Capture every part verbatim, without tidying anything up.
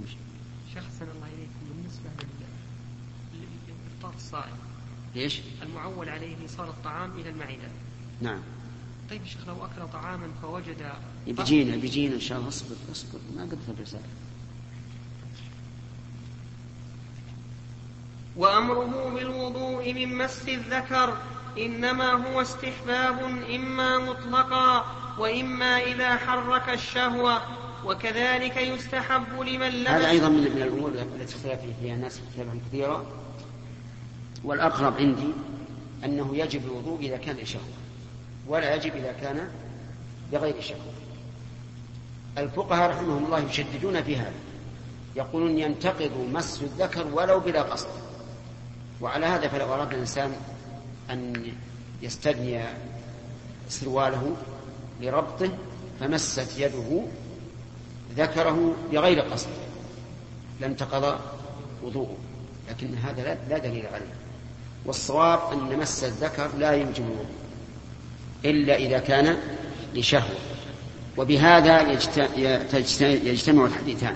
شيخ حسن الله إليكم، بالنسبة للإفطار الصائم ليش؟ المعول عليه إيصال الطعام إلى المعدة. نعم. طيب شيخ لو أكل طعاما فوجد بيجينا بيجينا إن شاء الله. اصبر اصبر ما قد في الرسالة. وأمره بالوضوء من مس الذكر إنما هو استحباب إما مطلقا وإما إذا حرك الشهوة، وكذلك يستحب لمن لمس. هذا أيضا من الأمور التي اختلف فيها الناس اختلافا كثيرا، والأقرب عندي أنه يجب الوضوء إذا كان لشهوة ولا يجب إذا كان بغير شهوة. الفقهاء رحمهم الله يشددون في هذا، يقولون ينتقض مس الذكر ولو بلا قصد. وعلى هذا فلو أراد الإنسان أن يستدني سرواله لربطه فمست يده ذكره بغير قصد لم تقضى وضوءه، لكن هذا لا دليل عليه. والصواب أن مس الذكر لا يوجب الوضوء إلا إذا كان لشهوة. وبهذا يجتمع الحديثان،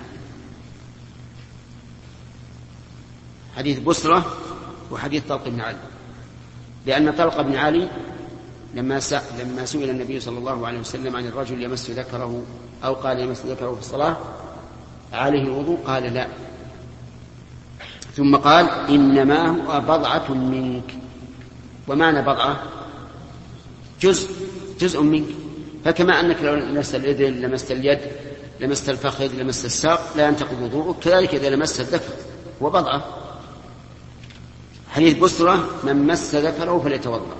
حديث بصرة وحديث طلق بن علي، لأن طلق بن علي لما لما سئل النبي صلى الله عليه وسلم عن الرجل يمس ذكره أو قال يمس ذكره في الصلاة عليه الوضوء قال لا، ثم قال إنما هو بضعة منك. ومعنى بضعة جزء جزء منك، فكما أنك لو لمست اليد لمست اليد لمست الفخذ لمست الساق لا ينتقض وضوءك، كذلك إذا لمست الذكر هو بضعة. حديث بصرة من مس ذكره فليتوضأ،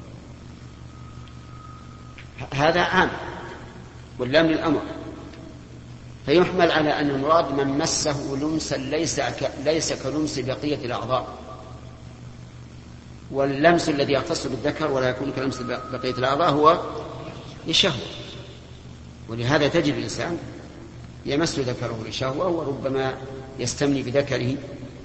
هذا عام واللام للأمر، فيحمل على أن المراد من مسه لمسا ليس ليس كلمس بقية الأعضاء، واللمس الذي يختص بالذكر ولا يكون كلمس بقية الأعضاء هو لشهوة. ولهذا تجد الإنسان يمس ذكره لشهوة، وربما يستمني بذكره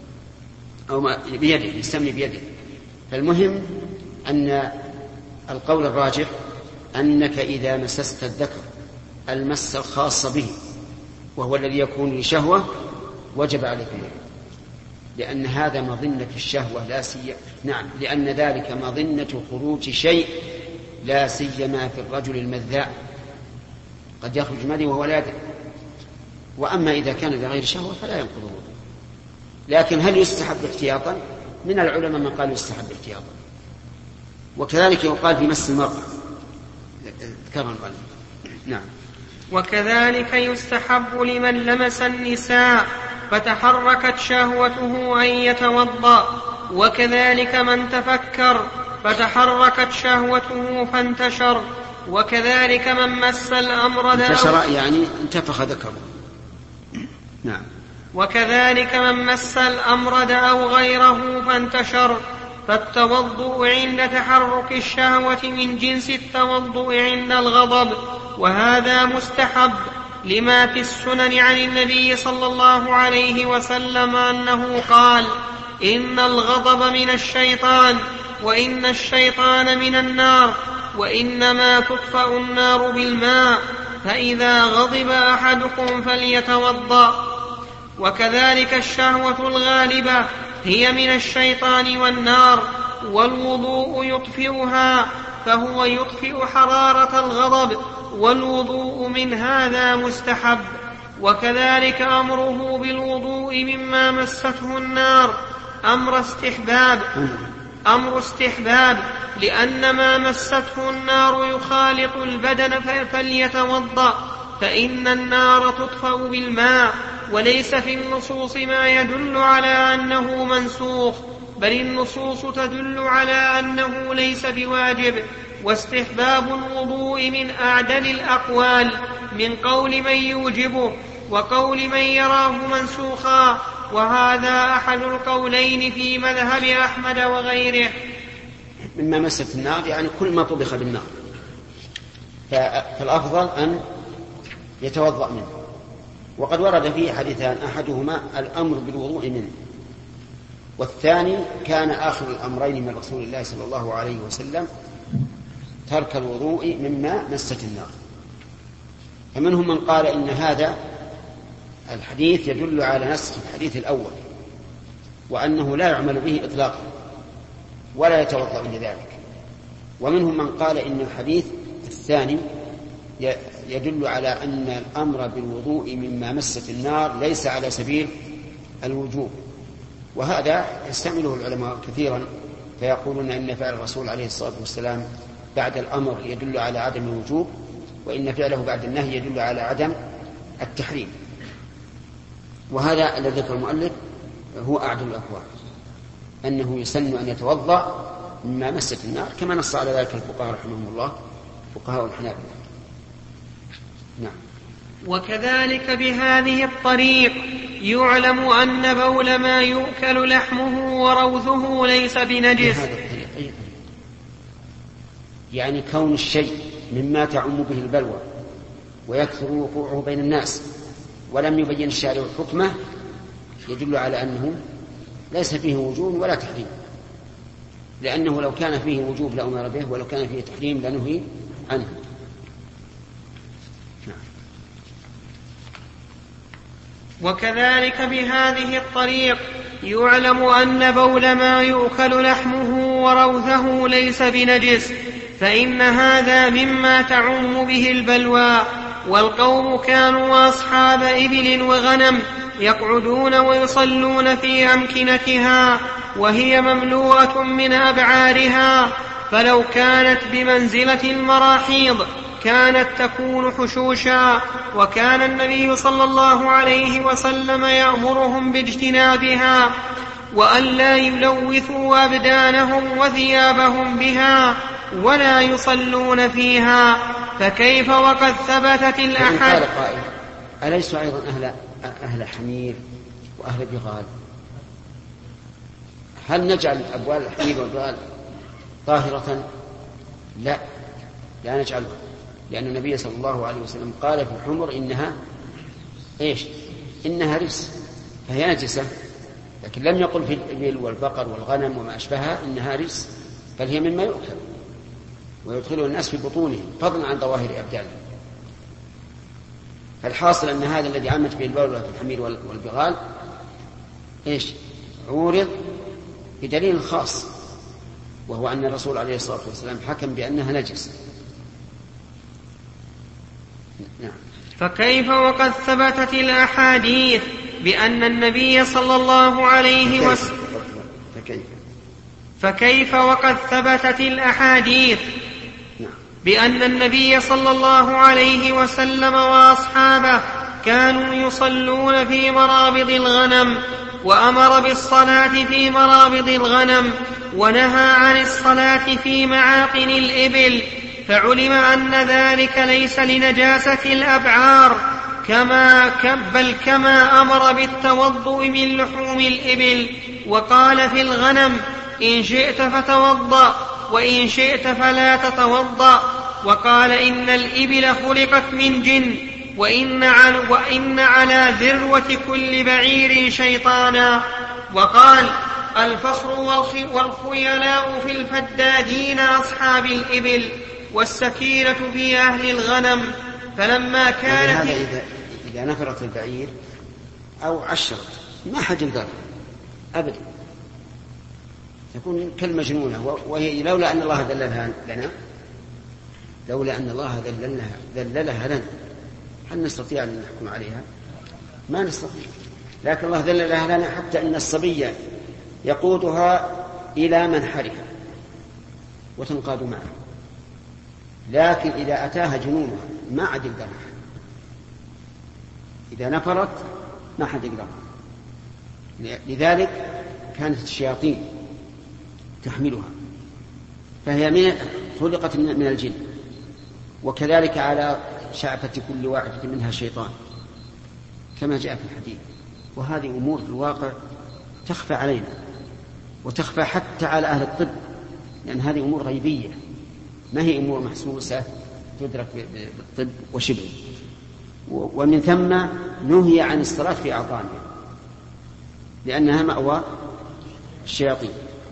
أو بيده يستمني بيده. فالمهم أن القول الراجح أنك إذا مسست الذكر المس الخاص به وهو الذي يكون لشهوة وجب عليك الوضوء، لأن هذا مظنة الشهوة لا سي نعم لأن ذلك مظنة خروج شيء لا سيما في الرجل المذاء، قد يخرج مذي وهو لا يدري. وأما إذا كان لغير شهوة فلا ينقض الوضوء. لكن هل يستحب احتياطا؟ من العلماء من قال يستحب احتياطا، وكذلك يقال في مس المرأة ذكرها الغالب. نعم. وكذلك يستحب لمن لمس النساء فتحركت شهوته أن يتوضأ، وكذلك من تفكر فتحركت شهوته فانتشر، وكذلك من مس الأمر انتشر يعني انتفخ ذكره. نعم. وكذلك من مس الأمرد أو غيره فانتشر، فالتوضؤ عند تحرك الشهوة من جنس التوضؤ عند الغضب، وهذا مستحب لما في السنن عن النبي صلى الله عليه وسلم أنه قال إن الغضب من الشيطان وإن الشيطان من النار، وإنما تطفأ النار بالماء، فإذا غضب أحدكم فليتوضأ. وكذلك الشهوة الغالبة هي من الشيطان والنار، والوضوء يطفئها، فهو يطفئ حرارة الغضب، والوضوء من هذا مستحب. وكذلك أمره بالوضوء مما مسته النار أمر استحباب أمر استحباب لأن ما مسته النار يخالط البدن فليتوضأ، فإن النار تطفأ بالماء، وليس في النصوص ما يدل على أنه منسوخ، بل النصوص تدل على أنه ليس بواجب. واستحباب الوضوء من أعدل الأقوال من قول من يوجبه وقول من يراه منسوخا، وهذا أحد القولين في مذهب أحمد وغيره. مما مست النار يعني كل ما طبخ بالنار، فالأفضل أن يتوضأ منه. وقد ورد فيه حديثان، أحدهما الأمر بالوضوء منه، والثاني كان آخر الأمرين من رسول الله صلى الله عليه وسلم ترك الوضوء مما مست النار. فمنهم من قال إن هذا الحديث يدل على نسخ الحديث الأول وأنه لا يعمل به إطلاقا ولا يتوضأ لذلك. ومنهم من قال إن الحديث الثاني يدل على أن الأمر بالوضوء مما مست النار ليس على سبيل الوجوب، وهذا يستعمله العلماء كثيرا، فيقولون إن فعل الرسول عليه الصلاة والسلام بعد الأمر يدل على عدم الوجوب، وإن فعله بعد النهي يدل على عدم التحريم. وهذا الذي ذكر المؤلف هو أعدل الأقوال، أنه يسن أن يتوضأ مما مست النار، كما نص على ذلك الفقهاء رحمهم الله، فقهاء الحنابلة. نعم. وكذلك بهذه الطريق يعلم أن بول ما يؤكل لحمه وروثه ليس بنجس. يعني كون الشيء مما تعم به البلوى ويكثر وقوعه بين الناس ولم يبين الشارع حكمه يدل على أنه ليس فيه وجوب ولا تحريم، لأنه لو كان فيه وجوب لأمر به، ولو كان فيه تحريم لنهي عنه. وكذلك بهذه الطريق يعلم أن بول ما يؤكل لحمه وروثه ليس بنجس، فإن هذا مما تعم به البلوى. والقوم كانوا أصحاب إبل وغنم يقعدون ويصلون في أمكنتها وهي مملوءة من أبعارها، فلو كانت بمنزلة المراحيض كانت تكون حشوشا، وكان النبي صلى الله عليه وسلم يأمرهم باجتنابها وأن لا يلوثوا أبدانهم وثيابهم بها ولا يصلون فيها. فكيف وقد ثبتت الأحاديث؟ قال قائل: أليسوا أيضا أهل, أهل حمير وأهل بغال؟ هل نجعل أبوال الحمير والبغال طاهرة؟ لا، لا نجعلها، لأن النبي صلى الله عليه وسلم قال في الحمر إنها إيش؟ إنها رجس، فهي نجسة، لكن لم يقل في الإبل والبقر والغنم وما أشبهها إنها رجس، بل هي مما يؤكل ويدخله الناس في بطونهم فضلا عن ظواهر أبدانهم. فالحاصل أن هذا الذي عمت به البول في الحمير والبغال إيش؟ عورض بدليل خاص، وهو أن الرسول عليه الصلاة والسلام حكم بأنها نجس. نعم. فكيف وقد ثبتت الأحاديث بأن النبي صلى الله عليه وسلم فكيف, فكيف وقد ثبتت الأحاديث بأن النبي صلى الله عليه وسلم وأصحابه كانوا يصلون في مرابض الغنم، وأمر بالصلاة في مرابض الغنم، ونهى عن الصلاة في معاقن الإبل، فعلم أن ذلك ليس لنجاسة الأبعار، كما بل كما أمر بالتوضؤ من لحوم الإبل، وقال في الغنم: إن شئت فتوضأ وإن شئت فلا تتوضأ، وقال: إن الإبل خلقت من جن، وإن على, وإن على ذروة كل بعير شيطانا، وقال: الفخر والخيلاء في الفدادين أصحاب الإبل، والسكينة في أهل الغنم. فلما كانت إذا, إذا نفرت البعير أو عشرت ما حد الضرر أبدا، تكون كالمجنونة، وهي لولا أن الله دللها لنا لولا أن الله دللها, دللها لنا هل نستطيع أن نحكم عليها؟ ما نستطيع، لكن الله دللها لنا حتى أن الصبي يقودها إلى منحرها وتنقاد معه، لكن إذا أتاها جنونها ما عاد يقدرها، إذا نفرت ما حد يقدرها، لذلك كانت الشياطين تحملها، فهي من خلقت من الجن، وكذلك على شعفة كل واحدة منها شيطان كما جاء في الحديث. وهذه أمور في الواقع تخفى علينا وتخفى حتى على أهل الطب، لأن هذه أمور غيبية ما هي أمور محسوسة تدرك بالطب وشبه. ومن ثم نهي عن الصلاة في أعضانها لأنها مأوى الشياطين.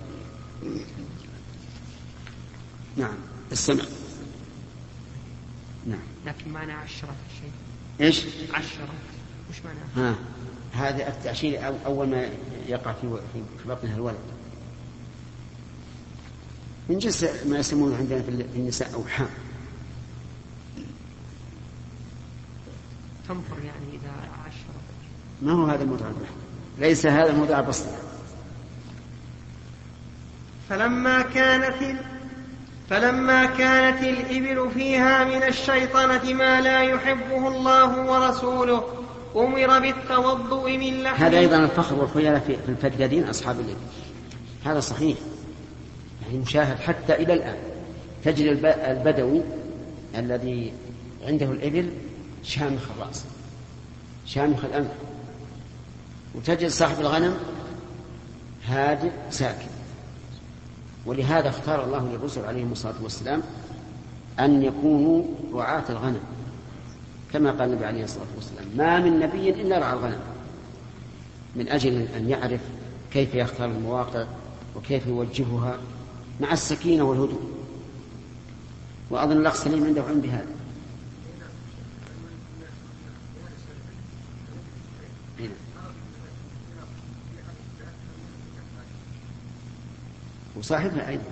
نعم. السمع. نعم. لكن معنى عشرة الشيء إيش؟ عشرة وش معناه؟ ها هذا التأشير أول ما يقع في في بطنها الولد من جنس ما يسمونه عندنا في النساء أوحام. تنفر يعني إذا عشر. ما هو هذا الموضوع البحث، ليس هذا الموضوع البسيط. فلما كانت فلما كانت الإبل فيها من الشيطنة ما لا يحبه الله ورسوله أمر بالتوضؤ من لحم. هذا أيضا الفخر والخيانة في الفدادين أصحاب الإبل، هذا صحيح يعني مشاهد حتى إلى الآن. تجد البدوي الذي عنده الإبل شامخ الرأس شامخ الأنف، وتجد صاحب الغنم هادئ ساكن. ولهذا اختار الله للرسل عليهم الصلاة والسلام أن يكونوا رعاة الغنم، كما قال النبي عليه الصلاة والسلام ما من نبي إلا رعى الغنم، من أجل أن يعرف كيف يختار المواقع وكيف يوجهها مع السكينة والهدوء. وأظن الأخ سليم عنده علم بهذا. وصاحبها أيضا.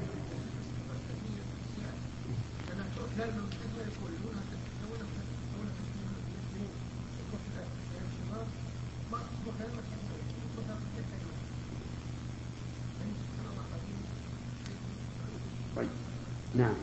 نعم.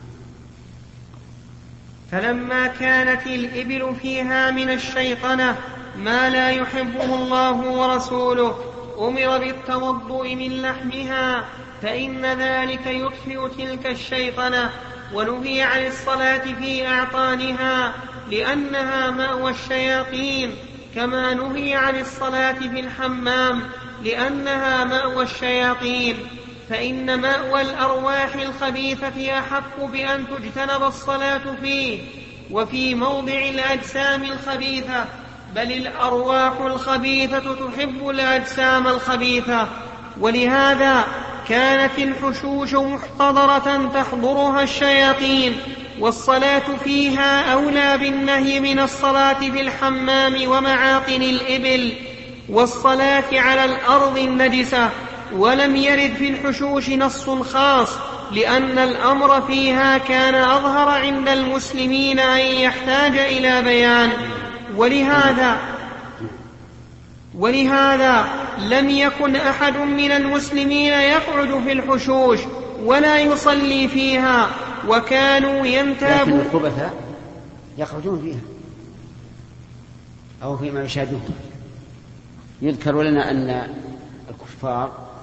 فلما كانت الإبل فيها من الشيطنة ما لا يحبه الله ورسوله أمر بالتوضؤ من لحمها، فإن ذلك يطفئ تلك الشيطنة. ونهي عن الصلاة في أعطانها لأنها مأوى الشياطين، كما نهي عن الصلاة في الحمام لأنها مأوى الشياطين. فإن مأوى الأرواح الخبيثة أحق بأن تجتنب الصلاة فيه وفي موضع الأجسام الخبيثة، بل الأرواح الخبيثة تحب الأجسام الخبيثة. ولهذا كانت الحشوش محتضرة تحضرها الشياطين، والصلاة فيها أولى بالنهي من الصلاة في الحمام ومعاقن الإبل والصلاة على الأرض النجسة. ولم يرد في الحشوش نص خاص، لأن الأمر فيها كان أظهر عند المسلمين أن يحتاج إلى بيان. ولهذا ولهذا لم يكن أحد من المسلمين يقعد في الحشوش ولا يصلي فيها، وكانوا ينتابون. لكن الخبثاء يخرجون فيها أو فيما يشاهدون. يذكر لنا أن الكفار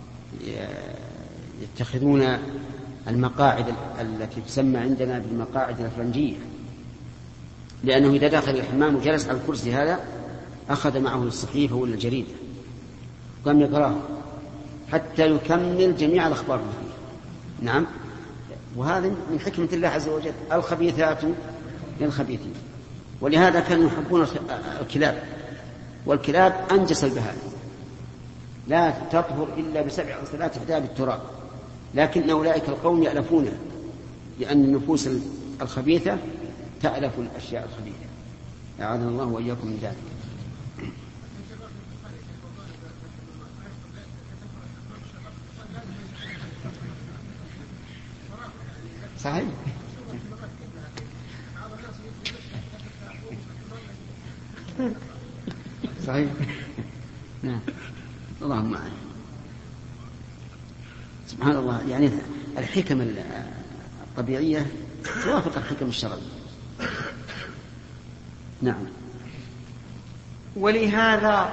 يتخذون المقاعد التي تسمى عندنا بالمقاعد الأفرنجية، لأنه إذا دخل الحمام وجلس على الكرسي هذا أخذ معه الصحيفة ولا الجريدة قام يقرأه حتى يكمل جميع الأخبار فيه. نعم، وهذا من حكمة الله عز وجل، الخبيثات للخبيثين. ولهذا كانوا يحبون الكلاب، والكلاب أنجس البهائم لا تطهر إلا بسبع غسلات إحدى بالتراب، لكن أولئك القوم يألفونه، لأن النفوس الخبيثة تألف الأشياء الخبيثة. أعاذنا الله وإياكم من ذلك. صحيح. صحيح. نعم. اللهم أعلم. سبحان الله، يعني الحكم الطبيعية توافق الحكم الشرعية. نعم. ولهذا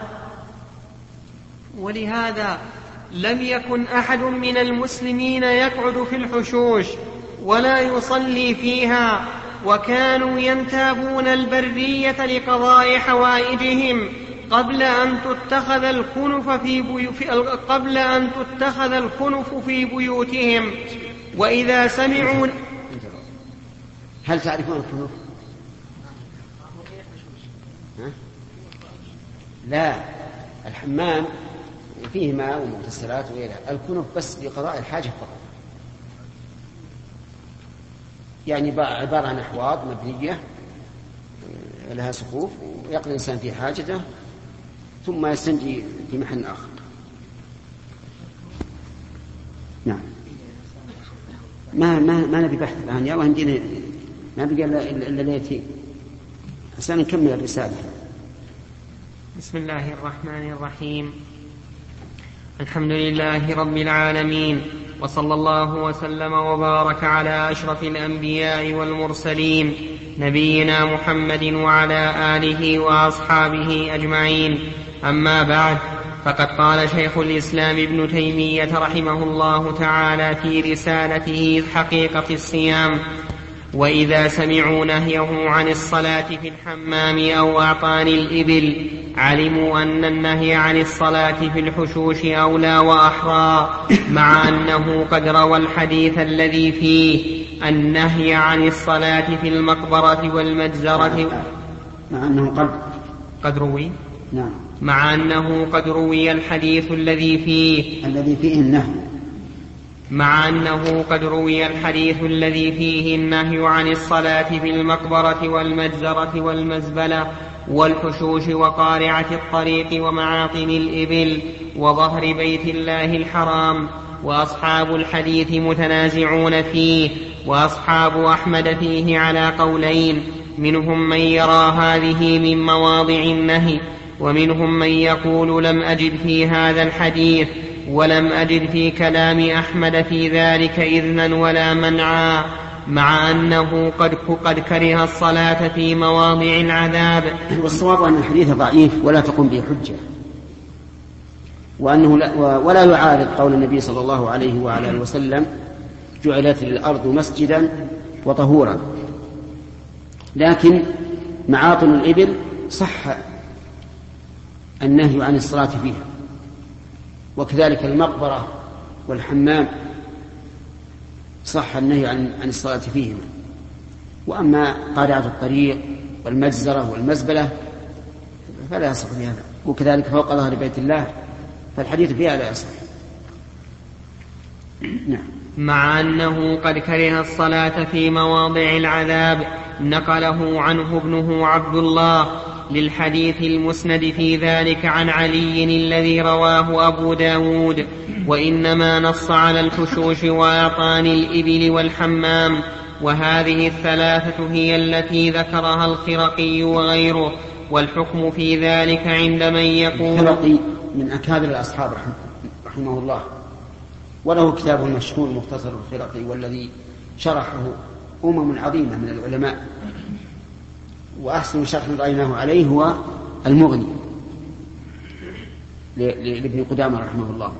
ولهذا لم يكن أحد من المسلمين يقعد في الحشوش ولا يصلي فيها، وكانوا ينتابون البرية لقضاء حوائجهم قبل أن تتخذ الكنف في بيو... قبل أن تتخذ الكنف في بيوتهم. وإذا سمعوا. هل تعرفون الكنف؟ ها؟ لا، الحمام فيه ماء ومغتسلات وغيرها، الكنف بس لقضاء الحاجة فقط، يعني عبارة عن أحواض مبنية لها سقوف ويقضي الإنسان في حاجته ثم يستنجي في محل آخر. نعم. ما ما ما نبي بحث الآن يا وهندينا ما بقى إلا ليتي عشان نكمل الرسالة. بسم الله الرحمن الرحيم. الحمد لله رب العالمين، وصلى الله وسلم وبارك على أشرف الأنبياء والمرسلين نبينا محمد وعلى آله وأصحابه أجمعين. أما بعد، فقد قال شيخ الإسلام ابن تيمية رحمه الله تعالى في رسالته حقيقة الصيام: وإذا سمعوا نهيه عن الصلاة في الحمام أو أعطان الإبل علموا أن النهي عن الصلاة في الحشوش أولى وأحرى، مع أنه قد روى الحديث الذي فيه النهي عن الصلاة في المقبرة والمجزرة. مع أنه قد قد روي نعم مع أنه قد روي الحديث الذي فيه الذي فيه النهي مع أنه قد روي الحديث الذي فيه النهي عن الصلاة في المقبرة والمجزرة والمزبلة والحشوش وقارعة الطريق ومعاطن الإبل وظهر بيت الله الحرام. وأصحاب الحديث متنازعون فيه، وأصحاب أحمد فيه على قولين، منهم من يرى هذه من مواضع النهي، ومنهم من يقول لم أجد في هذا الحديث ولم أجد في كلام أحمد في ذلك إذنا ولا منعا، مع أنه قد, قد كره الصلاة في مواضع العذاب. والصواب أن الحديث ضعيف ولا تقوم به حجة، وأنه لا ولا يعارض قول النبي صلى الله عليه وعلى آله وسلم: جعلت الأرض مسجدا وطهورا. لكن معاطن الإبل صح النهي عن الصلاة فيها، وكذلك المقبرة والحمام صح النهي عن عن الصلاة فيهما. وأما قارعة الطريق والمجزرة والمزبلة فلا يصح بهذا، وكذلك فوق ظهر بيت الله فالحديث فيها لا يصح. نعم. مع أنه قد كره الصلاة في مواضع العذاب، نقله عنه ابنه عبد الله للحديث المسند في ذلك عن علي الذي رواه أبو داود، وإنما نص على الحشوش وأعطان الإبل والحمام، وهذه الثلاثة هي التي ذكرها الخرقي وغيره. والحكم في ذلك عند من يقول الخرقي من أكابر الأصحاب رحمه الله، وله كتابه المشهور مختصر الخرقي، والذي شرحه أمم عظيمة من العلماء، وأحسن شرح رأيناه عليه هو المغني لابن قدامة رحمه الله.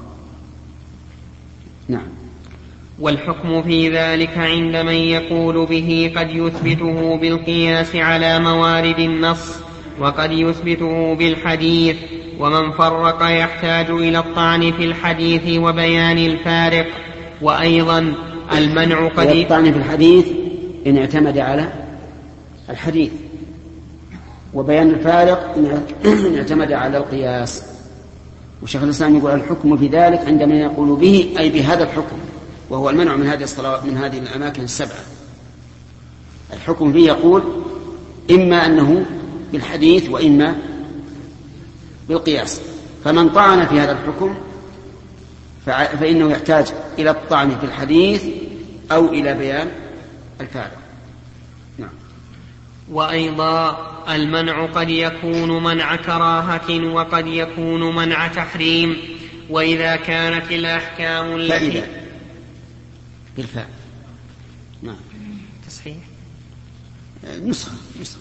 نعم. والحكم في ذلك عند من يقول به قد يثبته بالقياس على موارد النص، وقد يثبته بالحديث، ومن فرق يحتاج إلى الطعن في الحديث وبيان الفارق. وأيضا المنع قد الطعن في الحديث إن اعتمد على الحديث، وبيان الفارق إن اعتمد على القياس. وشيخ الإسلام يقول الحكم في ذلك عند من يقول به أي بهذا الحكم، وهو المنع من هذه الصلاة من هذه الأماكن السبعة. الحكم فيه يقول إما أنه بالحديث وإما بالقياس، فمن طعن في هذا الحكم فإنه يحتاج إلى الطعن في الحديث أو إلى بيان الفارق. نعم. وأيضا المنع قد يكون منع كراهة وقد يكون منع تحريم. وإذا كانت الأحكام التي بالفاء نعم تصحيح نسخة نسخة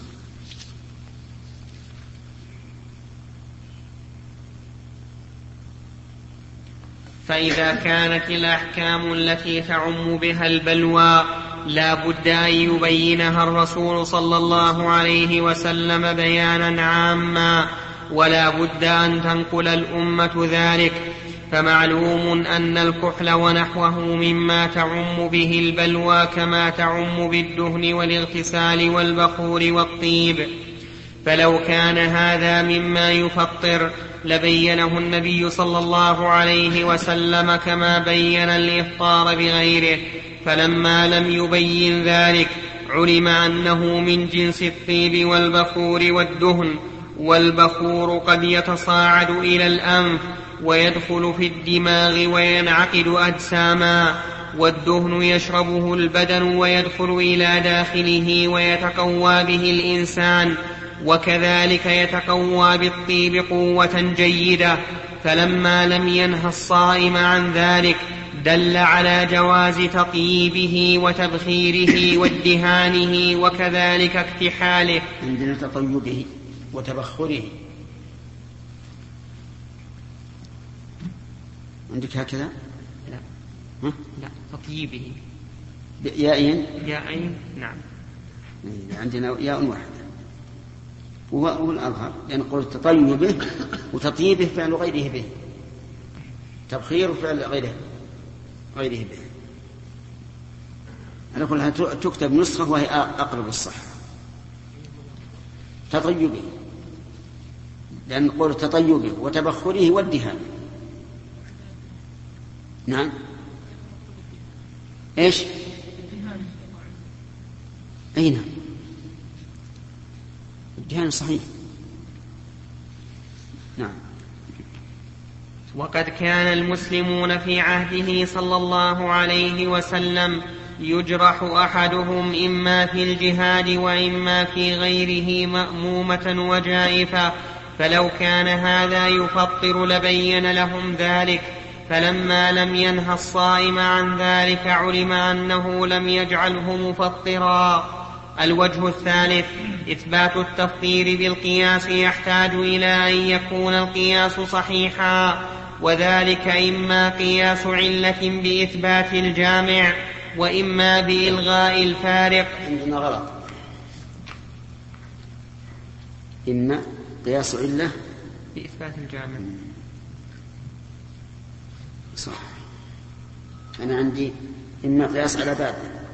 فإذا كانت الأحكام التي تعم بها البلوى لا بد أن يبينها الرسول صلى الله عليه وسلم بيانا عاما، ولا بد أن تنقل الأمة ذلك. فمعلوم أن الكحل ونحوه مما تعم به البلوى كما تعم بالدهن والاغتسال والبخور والطيب، فلو كان هذا مما يفطر لبينه النبي صلى الله عليه وسلم كما بين الإفطار بغيره، فلما لم يبين ذلك علم أنه من جنس الطيب والبخور والدهن، والبخور قد يتصاعد إلى الأنف ويدخل في الدماغ وينعقد أجساما، والدهن يشربه البدن ويدخل إلى داخله ويتقوى به الإنسان، وكذلك يتقوى بالطيب قوة جيدة. فلما لم ينه الصائم عن ذلك دل على جواز تطييبه وتبخيره وادهانه، وكذلك اكتحاله. عندنا تطيبه وتبخره، عندك هكذا؟ لا ها؟ لا، تطييبه ياءين ياءين نعم. عندنا ياء واحدة وهو الأظهر، لأن يعني قلت تطيبه وتطيبه فعل غيره به، تبخير فعل غيره غيره به. على كل حال تكتب نسخة وهي أقرب الصح، تطيبه، لأن نقول تطيبه وتبخره والدهان. نعم إيش؟ أي نعم، الدهان صحيح. نعم. وقد كان المسلمون في عهده صلى الله عليه وسلم يجرح أحدهم إما في الجهاد وإما في غيره مأمومة وجائفة، فلو كان هذا يفطر لبين لهم ذلك، فلما لم ينه الصائم عن ذلك علم أنه لم يجعله مفطرا. الوجه الثالث إثبات التفطير بالقياس يحتاج إلى أن يكون القياس صحيحا، وذلك إما قياس علة بإثبات الجامع وإما بإلغاء الفارق. عندنا غلط، إما قياس علة بإثبات الجامع صح. أنا عندي إما قياس على باب.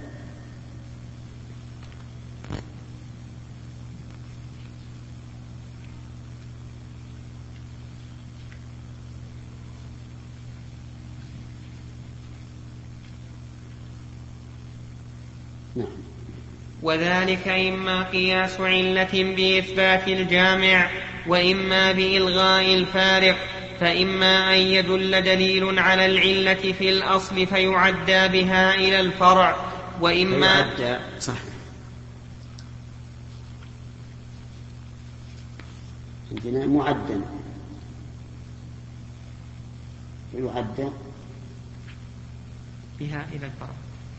نعم. وذلك إما قياس علة بإثبات الجامع وإما بإلغاء الفارق، فإما أن يدل دليل على العلة في الأصل فيعدى بها إلى الفرع، وإما فيعدى صح. عندنا معدل فيعدى بها إلى الفرع.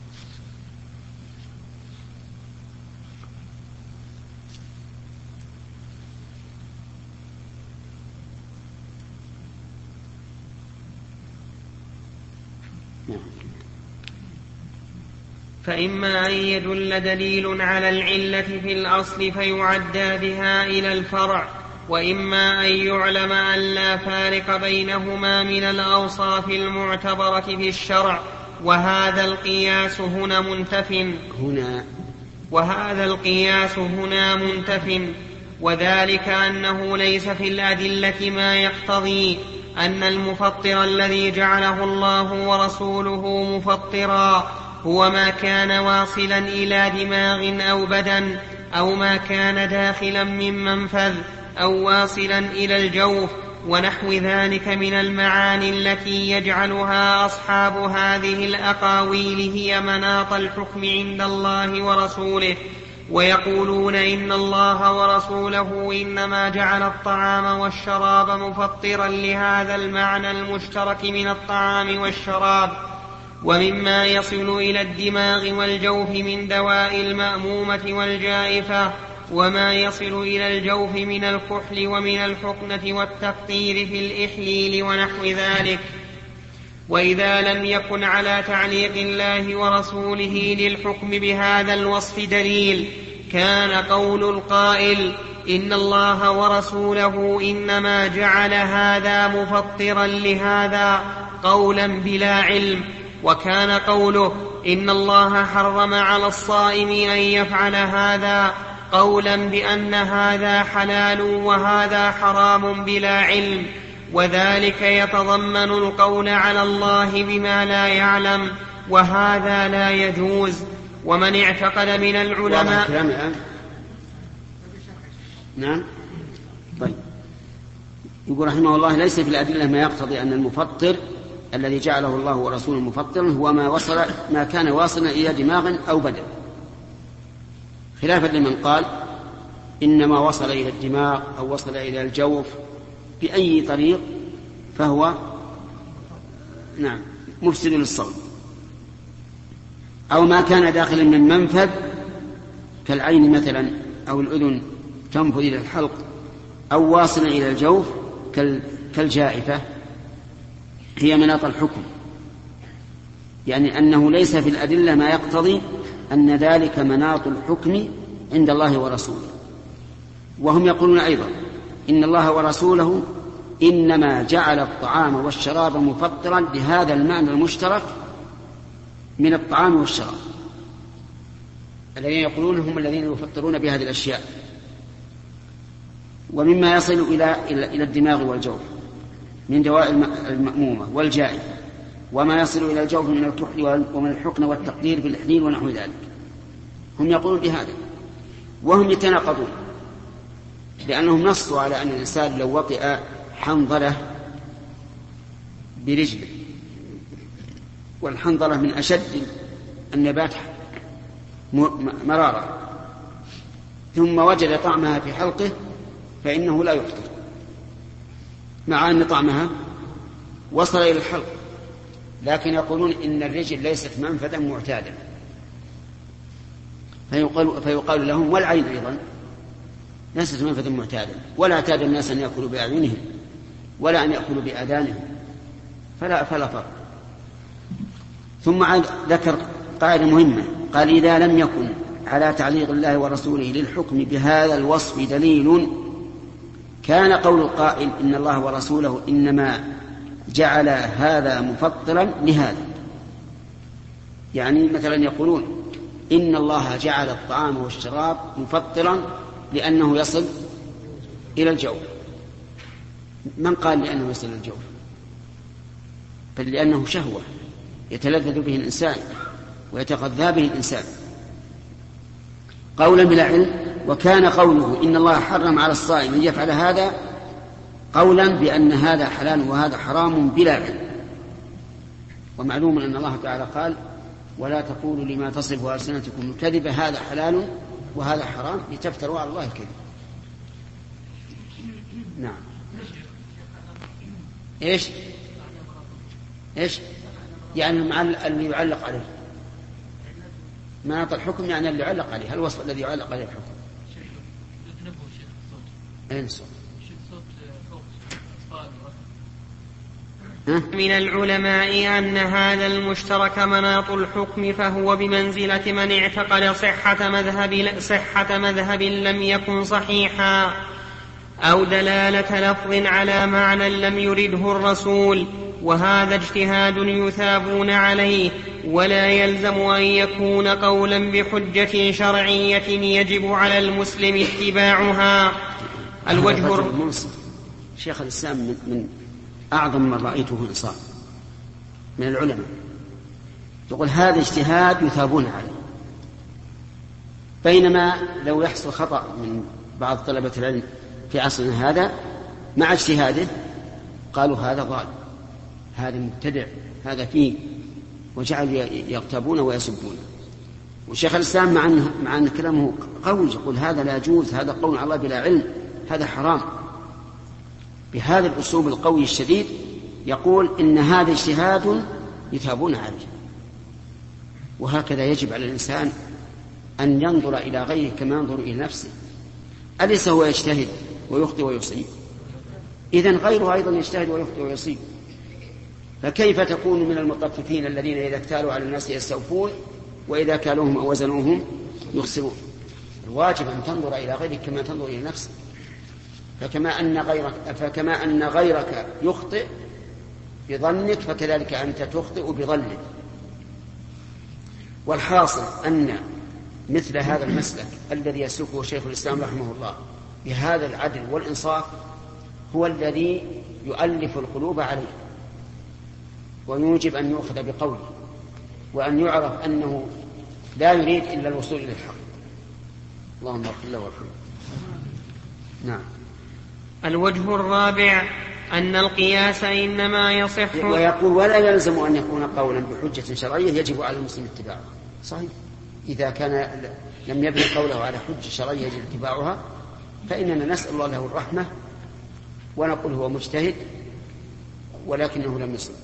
فإما أن يدل دليل على العلة في الأصل فيعدى بها إلى الفرع، وإما أن يعلم أن لا فارق بينهما من الأوصاف المعتبرة في الشرع، وهذا القياس هنا منتف هنا وهذا القياس هنا منتف وذلك أنه ليس في الأدلة ما يقتضي أن المفطر الذي جعله الله ورسوله مفطرا هو ما كان واصلا إلى دماغ أو بدن، أو ما كان داخلا من منفذ، أو واصلا إلى الجوف، ونحو ذلك من المعاني التي يجعلها أصحاب هذه الأقاويل هي مناط الحكم عند الله ورسوله، ويقولون إن الله ورسوله إنما جعل الطعام والشراب مفطرا لهذا المعنى المشترك من الطعام والشراب. ومما يصل إلى الدماغ والجوف من دواء المأمومة والجائفة، وما يصل إلى الجوف من الكحل ومن الحقنة والتقطير في الإحليل ونحو ذلك. وإذا لم يكن على تعليق الله ورسوله للحكم بهذا الوصف دليل، كان قول القائل إن الله ورسوله إنما جعل هذا مفطرا لهذا قولا بلا علم، وكان قوله إن الله حرم على الصائم أن يفعل هذا قولا بأن هذا حلال وهذا حرام بلا علم، وذلك يتضمن القول على الله بما لا يعلم، وهذا لا يجوز. ومن اعتقد من العلماء. نعم. طيب، يقول رحمه الله: ليس في الأدلة ما يقتضي أن المفطر الذي جعله الله ورسوله مفطرا هو ما وصل ما كان واصلا إلى دماغ أو بدن، خلافا لمن قال إنما وصل إلى الدماغ أو وصل إلى الجوف بأي طريق فهو نعم مفسد للصوم، أو ما كان داخلا من منفذ كالعين مثلا أو الأذن تنفذ إلى الحلق، أو واصلا إلى الجوف كالجائفة، هي مناط الحكم، يعني أنه ليس في الأدلة ما يقتضي أن ذلك مناط الحكم عند الله ورسوله. وهم يقولون أيضا إن الله ورسوله إنما جعل الطعام والشراب مفطرا لهذا المعنى المشترك من الطعام والشراب، الذين يقولون هم الذين يفطرون بهذه الأشياء، ومما يصل إلى إلى الدماغ والجوف من دواء المأمومة والجائفة، وما يصل إلى الجوف من الكحل ومن الحقن والتقدير في الإحليل ونحو ذلك. هم يقولون بهذا، وهم يتناقضون، لأنهم نصوا على أن الإنسان لو وطئ حنظلة برجله، والحنظلة من أشد النبات مرارة، ثم وجد طعمها في حلقه فإنه لا يفطر، مع أن طعمها وصل إلى الحلق، لكن يقولون إن الرجل ليست منفذا معتادا، فيقال, فيقال لهم والعين أيضا ليست منفذا معتادا، ولا اعتاد الناس أن يأكلوا بأعينهم ولا أن يأكلوا بآذانهم، فلا, فلا فرق. ثم ذكر قاعدة مهمة، قال: إذا لم يكن على تعليق الله ورسوله للحكم بهذا الوصف دليل كان قول القائل إن الله ورسوله إنما جعل هذا مفطرا لهذا، يعني مثلا يقولون إن الله جعل الطعام والشراب مفطرا لأنه يصل إلى الجوف. من قال لأنه يصل إلى الجوف؟ بل لأنه شهوة يتلذذ به الإنسان ويتغذى به الإنسان قولا بلا علم. وكان قوله إن الله حرم على الصائم أن يفعل هذا قولا بأن هذا حلال وهذا حرام بلا علم. ومعلوم أن الله تعالى قال: ولا تقولوا لما تصف ألسنتكم الكذب هذا حلال وهذا حرام لتفتروا على الله الكذب. نعم. إيش إيش يعني مع اللي يعلق عليه مناط الحكم، يعني اللي يعلق عليه، هل الوصف الذي يعلق عليه الحكم؟ أين الصوت؟ من العلماء أن هذا المشترك مناط الحكم، فهو بمنزلة من اعتقد صحة مذهب, صحة مذهب لم يكن صحيحا، أو دلالة لفظ على معنى لم يرده الرسول، وهذا اجتهاد يثابون عليه، ولا يلزم أن يكون قولا بحجة شرعية يجب على المسلم اتباعها. الوجه المنصف شيخ الإسلام من, من أعظم من رأيته إنصاف من العلماء، يقول هذا اجتهاد يثابون عليه، بينما لو يحصل خطأ من بعض طلبة العلم في عصرنا هذا مع اجتهاده قالوا هذا ضال، هذا مبتدع، هذا فيه، وجعل يغتابون ويسبون. وشيخ الإسلام مع أن, مع أن كلامه قوي يقول هذا لا يجوز، هذا قول على الله بلا علم، هذا حرام، بهذا الأسلوب القوي الشديد يقول إن هذا اجتهاد يثابون عليه. وهكذا يجب على الإنسان أن ينظر إلى غيره كما ينظر إلى نفسه. أليس هو يجتهد ويخطئ ويصيب؟ إذن غيره أيضا يجتهد ويخطئ ويصيب، فكيف تكون من المطففين الذين إذا اكتالوا على الناس يستوفون وإذا كالوهم أو وزنوهم يخسرون؟ الواجب أن تنظر إلى غيرك كما تنظر إلى نفسك، فكما أن غيرك, فكما أن غيرك يخطئ بظنك فكذلك أنت تخطئ بظنك. والحاصل أن مثل هذا المسلك الذي يسلكه شيخ الإسلام رحمه الله بهذا العدل والإنصاف هو الذي يؤلف القلوب عليه، ويوجب أن يؤخذ بقوله، وأن يعرف أنه لا يريد إلا الوصول إلى الحق. اللهم اغفر له وارحمه. نعم. الوجه الرابع أن القياس إنما يصح، ويقول ولا يلزم أن يكون قولا بحجة شرعية يجب على المسلم اتباعها. صحيح، إذا كان لم يبني قوله على حجة شرعية يجب اتباعها فإننا نسأل الله له الرحمة ونقول هو مجتهد ولكنه لم يصل.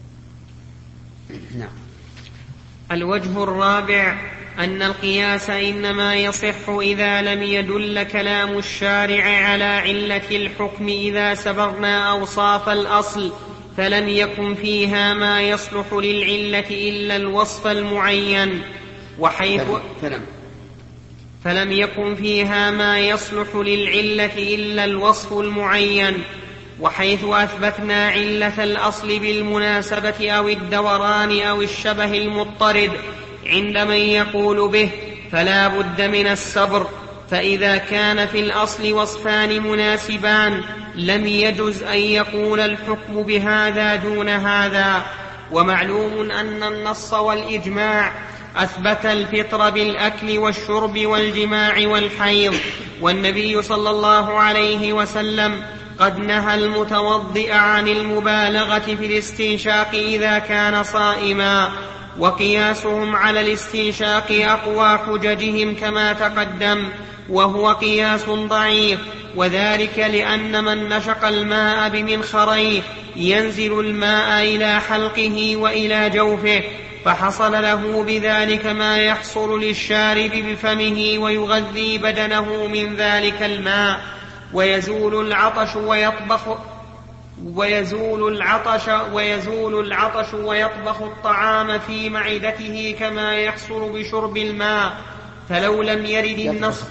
نعم. الوجه الرابع أن القياس إنما يصح إذا لم يدل كلام الشارع على علة الحكم إذا سبرنا أوصاف الأصل فلم يكن فيها ما يصلح للعلة إلا الوصف المعين، وحيث فلم, فلم يكن فيها ما يصلح للعلة إلا الوصف المعين، وحيث أثبتنا علة الأصل بالمناسبة أو الدوران أو الشبه المضطرد عند من يقول به فلا بد من الصبر، فإذا كان في الأصل وصفان مناسبان لم يجز أن يقول الحكم بهذا دون هذا. ومعلوم أن النص والإجماع أثبت الفطر بالأكل والشرب والجماع والحيض، والنبي صلى الله عليه وسلم قد نهى المتوضئ عن المبالغة في الاستنشاق إذا كان صائما، وقياسهم على الاستنشاق أقوى حججهم كما تقدم، وهو قياس ضعيف، وذلك لأن من نشق الماء بمنخريه ينزل الماء إلى حلقه وإلى جوفه، فحصل له بذلك ما يحصل للشارب بفمه ويغذي بدنه من ذلك الماء، ويزول العطش ويطبخ ويزول العطش ويزول العطش ويطبخ الطعام في معدته كما يحصل بشرب الماء. فلو لم يرد النص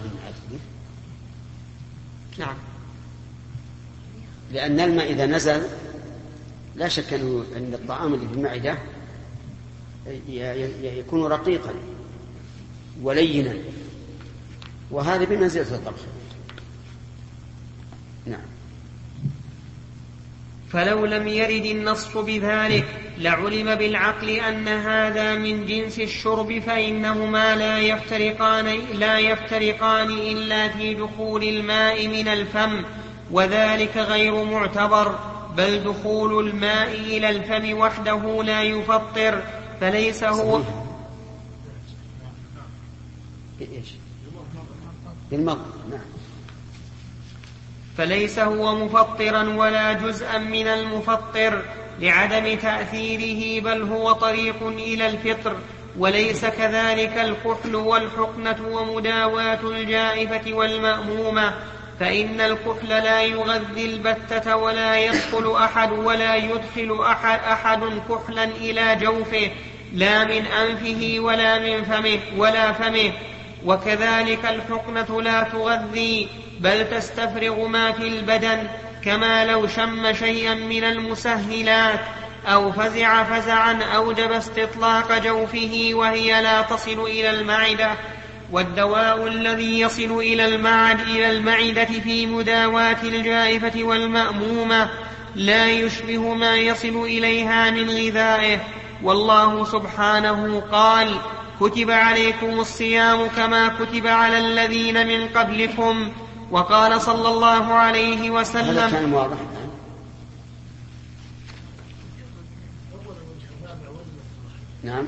نعم، لأن الماء إذا نزل لا شك أن الطعام اللي في المعدة يكون رقيقا ولينا، وهذا بمنزلة الطبخ. نعم. فلو لم يرد النص بذلك لعلم بالعقل أن هذا من جنس الشرب، فإنهما لا يفترقان, لا يفترقان إلا في دخول الماء من الفم، وذلك غير معتبر، بل دخول الماء إلى الفم وحده لا يفطر، فليس هو فليس هو مفطرا ولا جزءا من المفطر لعدم تأثيره، بل هو طريق إلى الفطر. وليس كذلك الكحل والحقنة ومداواة الجائفة والمأمومة، فإن الكحل لا يغذي البتة ولا يدخل أحد ولا يدخل أحد, أحد كحلا إلى جوفه لا من أنفه ولا من فمه ولا فمه، وكذلك الحقنة لا تغذي بل تستفرغ ما في البدن، كما لو شم شيئا من المسهلات أو فزع فزعا أوجب استطلاق جوفه وهي لا تصل إلى المعدة. والدواء الذي يصل إلى المعد إلى المعدة في مداواة الجائفة والمأمومة لا يشبه ما يصل إليها من غذائه، والله سبحانه قال: كتب عليكم الصيام كما كتب على الذين من قبلكم. وقال صلى الله عليه وسلم. هذا كان واضح. نعم.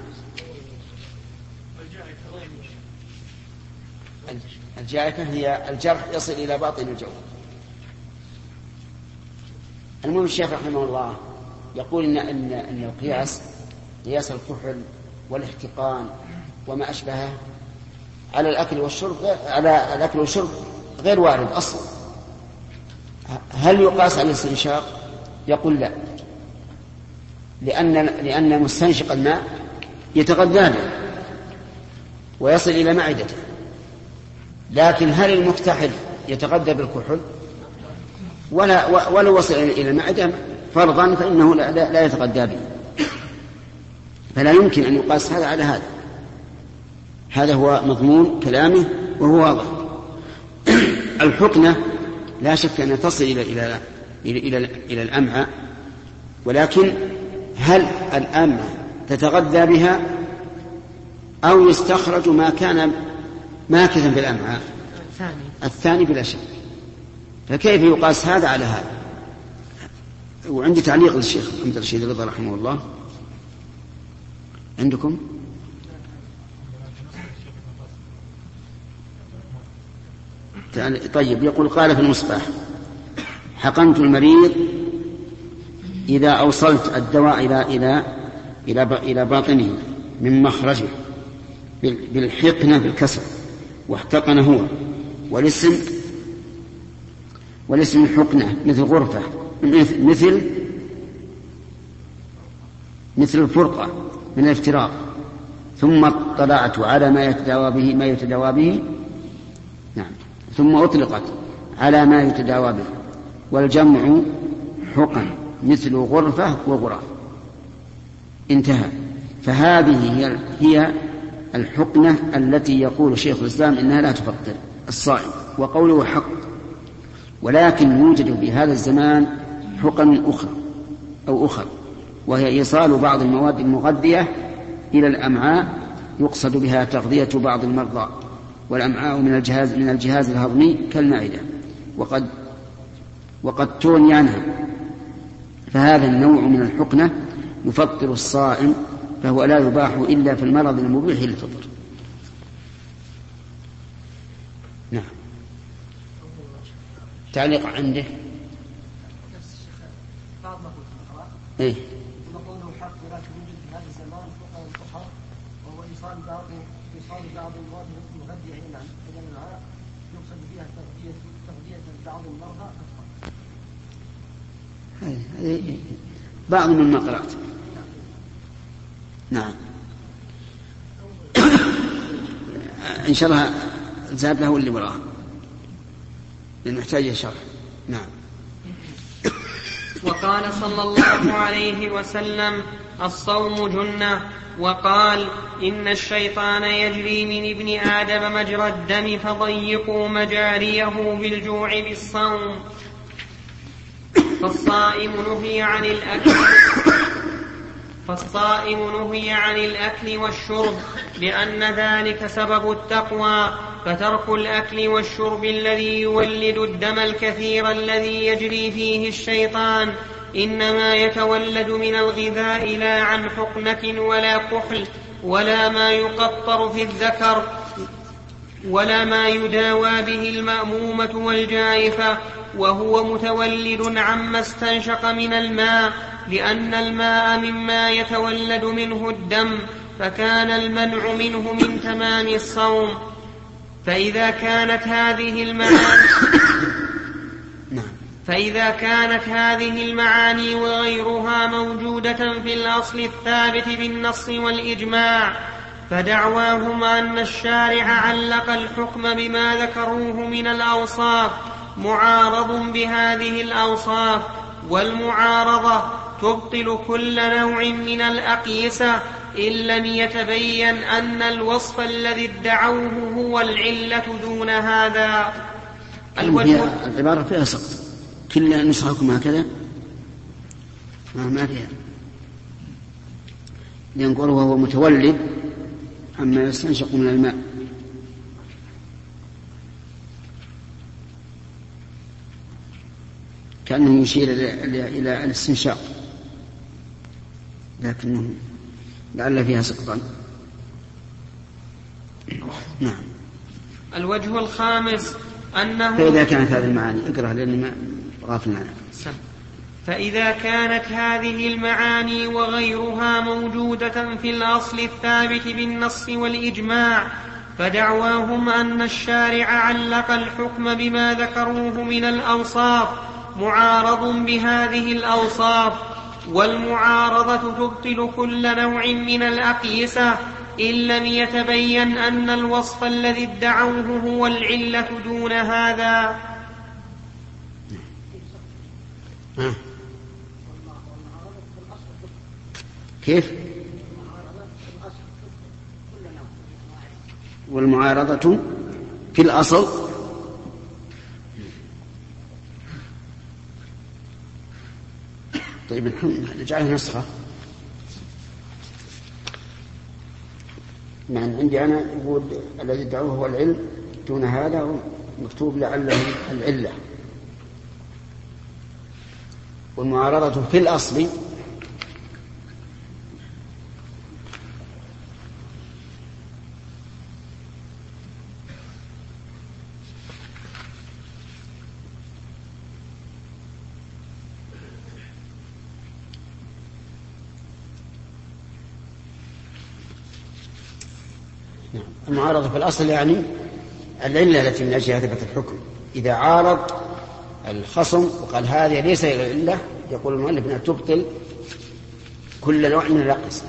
الجائفة هي الجرح يصل إلى باطن الجوف. المهم الشيخ رحمه الله يقول إن, إن, إن القياس قياس الكحل والاحتقان وما أشبهه على الأكل والشرب على الأكل والشرب غير وارد أصلا. هل يقاس على الاستنشاق؟ يقول لا، لأن لأن مستنشق الماء يتغذى به ويصل إلى معدته، لكن هل المكتحل يتغذى بالكحل؟ ولا ولو وصل إلى المعدة فرضا فإنه لا, لا, لا يتغذى به، فلا يمكن أن يقاس هذا على هذا. هذا هو مضمون كلامه وهو واضح. الحقنة لا شك أن تصل إلى إلى إلى إلى, إلى الأمعاء، ولكن هل الأمعاء تتغذى بها أو يستخرج ما كان ماكثا في الأمعاء الثاني الثاني بلا شك. فكيف يقاس هذا على هذا؟ وعندي تعليق للشيخ محمد رشيد رضا رحمه الله. عندكم؟ طيب. يقول قال في المصباح: حقنت المريض إذا أوصلت الدواء إلى إلى إلى إلى باطنه من مخرجه بالحقنة بالكسر، واحتقن هو، والاسم والاسم الحقنة مثل غرفة، مثل مثل الفرقة من الافتراق. ثم اطلعت على ما يتداوى به ما يتداوى به نعم ثم أطلقت على ما يتداوى به، والجمع حقن مثل غرفة وغرف. انتهى. فهذه هي, هي الحقنة التي يقول شيخ الإسلام إنها لا تفطر الصائم، وقوله حق. ولكن يوجد في هذا الزمان حقن أخرى أو أخرى، وهي إيصال بعض المواد المغذية إلى الأمعاء، يقصد بها تغذية بعض المرضى، والأمعاء من الجهاز من الجهاز الهضمي كالمعدة، وقد وقد تغني عنها. فهذا النوع من الحقنة يفطر الصائم، فهو لا يباح إلا في المرض المبيح للفطر. نعم. تعليق عنده. إيه؟ وقوله حق ولكن يوجد في هذا الزمان فقه الفقهاء، وهو إيصال بعض إيصال بعض المواد المغذية إلى الأمعاء، يقصد بها تغذية تغذية بعض المرضى هذه بعض مما قرأت. نعم. إن شاء الله زاد له اللي وراه لأنه يحتاج شرح. نعم. وقال صلى الله عليه وسلم: الصوم جنة. وقال: إن الشيطان يجري من ابن آدم مجرى الدم فضيقوا مجاريه بالجوع بالصوم. فالصائم نهي عن الأكل فالصائم نهي عن الأكل والشرب لأن ذلك سبب التقوى، فترك الأكل والشرب الذي يولد الدم الكثير الذي يجري فيه الشيطان إنما يتولد من الغذاء لا عن حقنة ولا كحل ولا ما يقطر في الذكر ولا ما يداوى به المأمومة والجائفة، وهو متولد عما استنشق من الماء، لأن الماء مما يتولد منه الدم، فكان المنع منه من تمام الصوم. فإذا كانت هذه المعاني فإذا كانت هذه المعاني وغيرها موجودة في الأصل الثابت بالنص والإجماع، فدعواهم أن الشارع علق الحكم بما ذكروه من الأوصاف معارض بهذه الأوصاف، والمعارضة تبطل كل نوع من الأقيسة إن لم يتبين أن الوصف الذي ادعوه هو العلة دون هذا. العبارة فيها سقط، كل نسخكم هكذا ما فيها، لنقول وهو متولد عما يستنشق من الماء. كأنه يشير إلى الاستنشاق، لكنه لعل فيها سقطا. نعم. الوجه الخامس أنه فإذا كانت هذه المعاني اقرأ لأني ما غافل عنها. فإذا كانت هذه المعاني وغيرها موجودة في الأصل الثابت بالنص والإجماع، فدعواهم أن الشارع علق الحكم بما ذكروه من الأوصاف معارض بهذه الأوصاف، والمعارضة تبطل كل نوع من الأقيسة إن لم يتبين أن الوصف الذي ادعوه هو العلة دون هذا. كيف؟ والمعارضة في الأصل طيب نجعلها نسخة. مع أن عندي أنا يقول الذي ادعوه هو العلم دون هذا مكتوب لعله العلة. والمعارضة في الأصل المعارضة في الأصل يعني العلة التي من أجلها ثبت الحكم. إذا عارض الخصم وقال هذه ليس العلة يقول المؤلف أنها تبطل كل نوع من الرقص.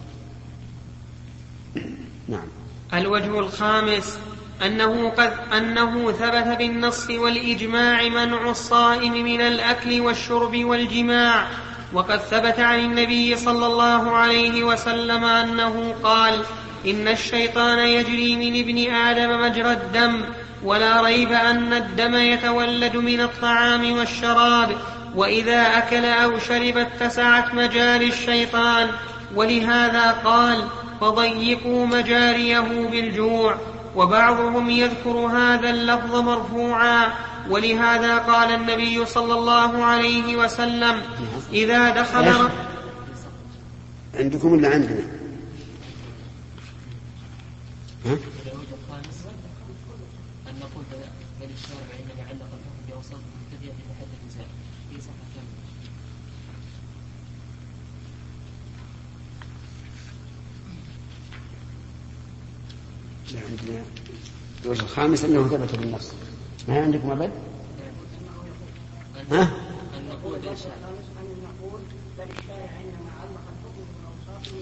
نعم. الوجه الخامس أنه, قد أنه ثبت بالنص والإجماع منع الصائم من الأكل والشرب والجماع. وقد ثبت عن النبي صلى الله عليه وسلم أنه قال: إن الشيطان يجري من ابن آدم مجرى الدم، ولا ريب أن الدم يتولد من الطعام والشراب، وإذا أكل أو شرب اتسعت مجاري الشيطان، ولهذا قال: فضيقوا مجاريه بالجوع. وبعضهم يذكر هذا اللفظ مرفوعا، ولهذا قال النبي صلى الله عليه وسلم: إذا دخل عندكم اللي عندنا ها؟ أن نقول بل الشارع إنما علق الحكم بأوصاف مبتدئة في حد النزاع في صفحة كاملة. لا عندنا الوجه الخامس أنه ثبت بالنص. ما عندكم أبد؟ ها؟ أن نقول بل الشارع إنما علق الحكم بأوصاف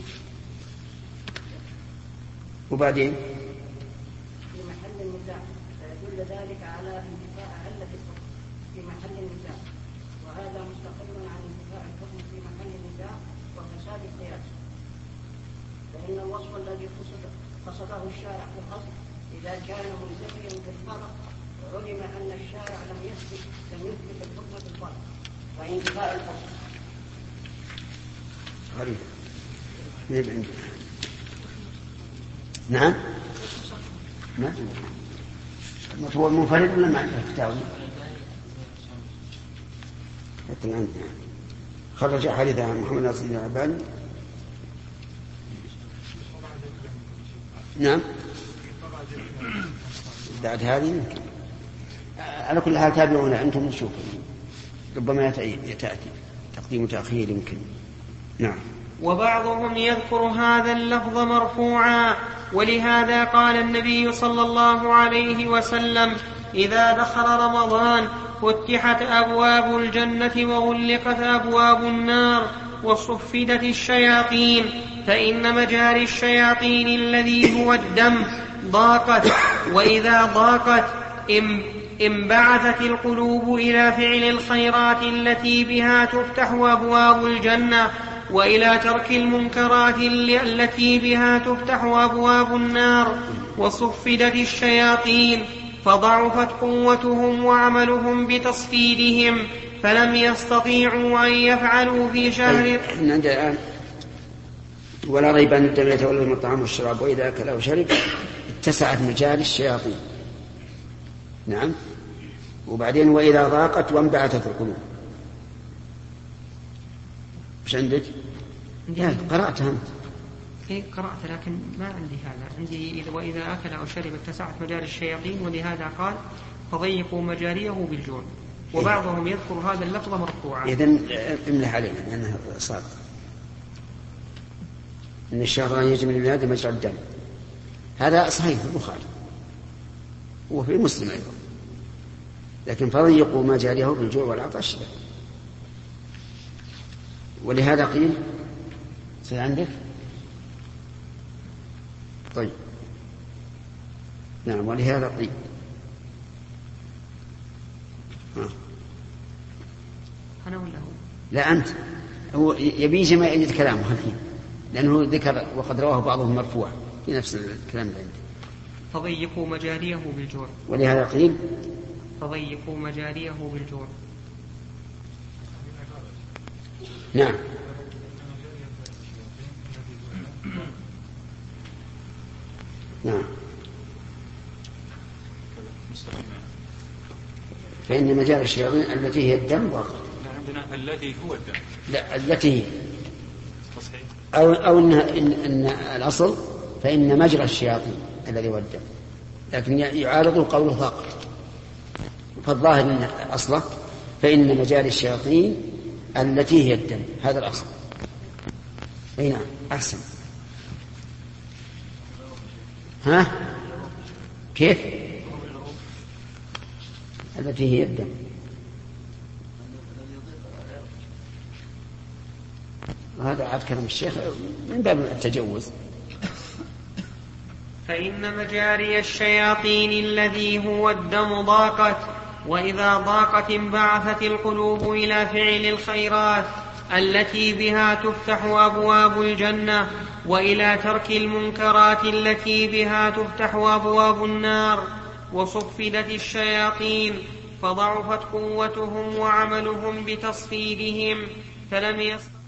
وبعدين في محل النزاع، فيدل ذلك على انتفاء علة الحكم في محل النزاع، وهذا مستقل عن انتفاء الحكم في محل النزاع وفساد القياس. فإن الوصف الذي قصده الشارع في الأصل إذا كان منتفيا بالفرق علم أن الشارع لم يثبت لم يثبت الحكم بالفرق وانتفاء الحكم. غريب. مين عندك؟ نعم. ما هو منفرد ولا مع الكتاب؟ حتى عندنا خرج حديث عن محمد ناصر الألباني. نعم. بعد هذه يمكن. على كل حال تابعونا أنتم نشوف ربما يتأتي تقديم تأخير يمكن. نعم. وبعضهم يذكر هذا اللفظ مرفوعا، ولهذا قال النبي صلى الله عليه وسلم: إذا دخل رمضان فتحت أبواب الجنة وغلقت أبواب النار وصفدت الشياطين، فإن مجاري الشياطين الذي هو الدم ضاقت، وإذا ضاقت انبعثت القلوب إلى فعل الخيرات التي بها تفتح أبواب الجنة، وإلى ترك المنكرات التي بها تفتح أبواب النار وصفدت الشياطين، فضعفت قوتهم وعملهم بتصفيدهم، فلم يستطيعوا أن يفعلوا في شهر. الآن ولا ريب أن الدم يتولد من الطعام والشراب، وإذا أكل أو شرب اتسعت مجاري الشياطين. نعم. وبعدين وإذا ضاقت وانبعثت القلوب. مش عندك؟ عندي قرأتها أنت؟ إيه قرأت، لكن ما عندي هذا. عندي وإذا أكل أو شرب اتسعت مجاري الشياطين، ولهذا قال: فضيقوا مجاريه بالجوع. وبعضهم يذكر هذا اللفظ مرفوعا. إذن املح علينا لأنه صار إن الشيطان يجري من البلاد مجرى الدم. هذا صحيح في البخاري وفي مسلم أيضا، لكن فضيقوا مجاريه بالجوع والعطش. ولهذا قيل سي عندك. طيب. نعم. ولهذا قيل ها. أنا ولا هو؟ لا أنت. هو يبي جمع يجد كلامه الحين لأنه ذكر وقد رواه بعضهم مرفوع في نفس الكلام اللي عندي. فضيقوا مجاريه بالجوع. ولهذا قيل فضيقوا مجاريه بالجوع. نعم. نعم. فإن مجال الشياطين التي هي الدم واقع. عندنا الذي هو الدم. لا التي هي. أو أو إن, إن, إن الأصل فإن مجرى الشياطين الذي هو الدم، لكن يعارض قوله فقط. فالظاهر أن أصله فإن مجال الشياطين التي هي الدم، هذا الأصل. أي نعم أحسن. ها كيف التي هي الدم؟ هذا عاد كلام الشيخ من باب التجوز. فإن مجاري الشياطين الذي هو الدم ضاقت، وإذا ضاقت انبعثت القلوب إلى فعل الخيرات التي بها تفتح أبواب الجنة، وإلى ترك المنكرات التي بها تفتح أبواب النار. وصفدت الشياطين فضعفت قوتهم وعملهم بتصفيدهم، فلم يصل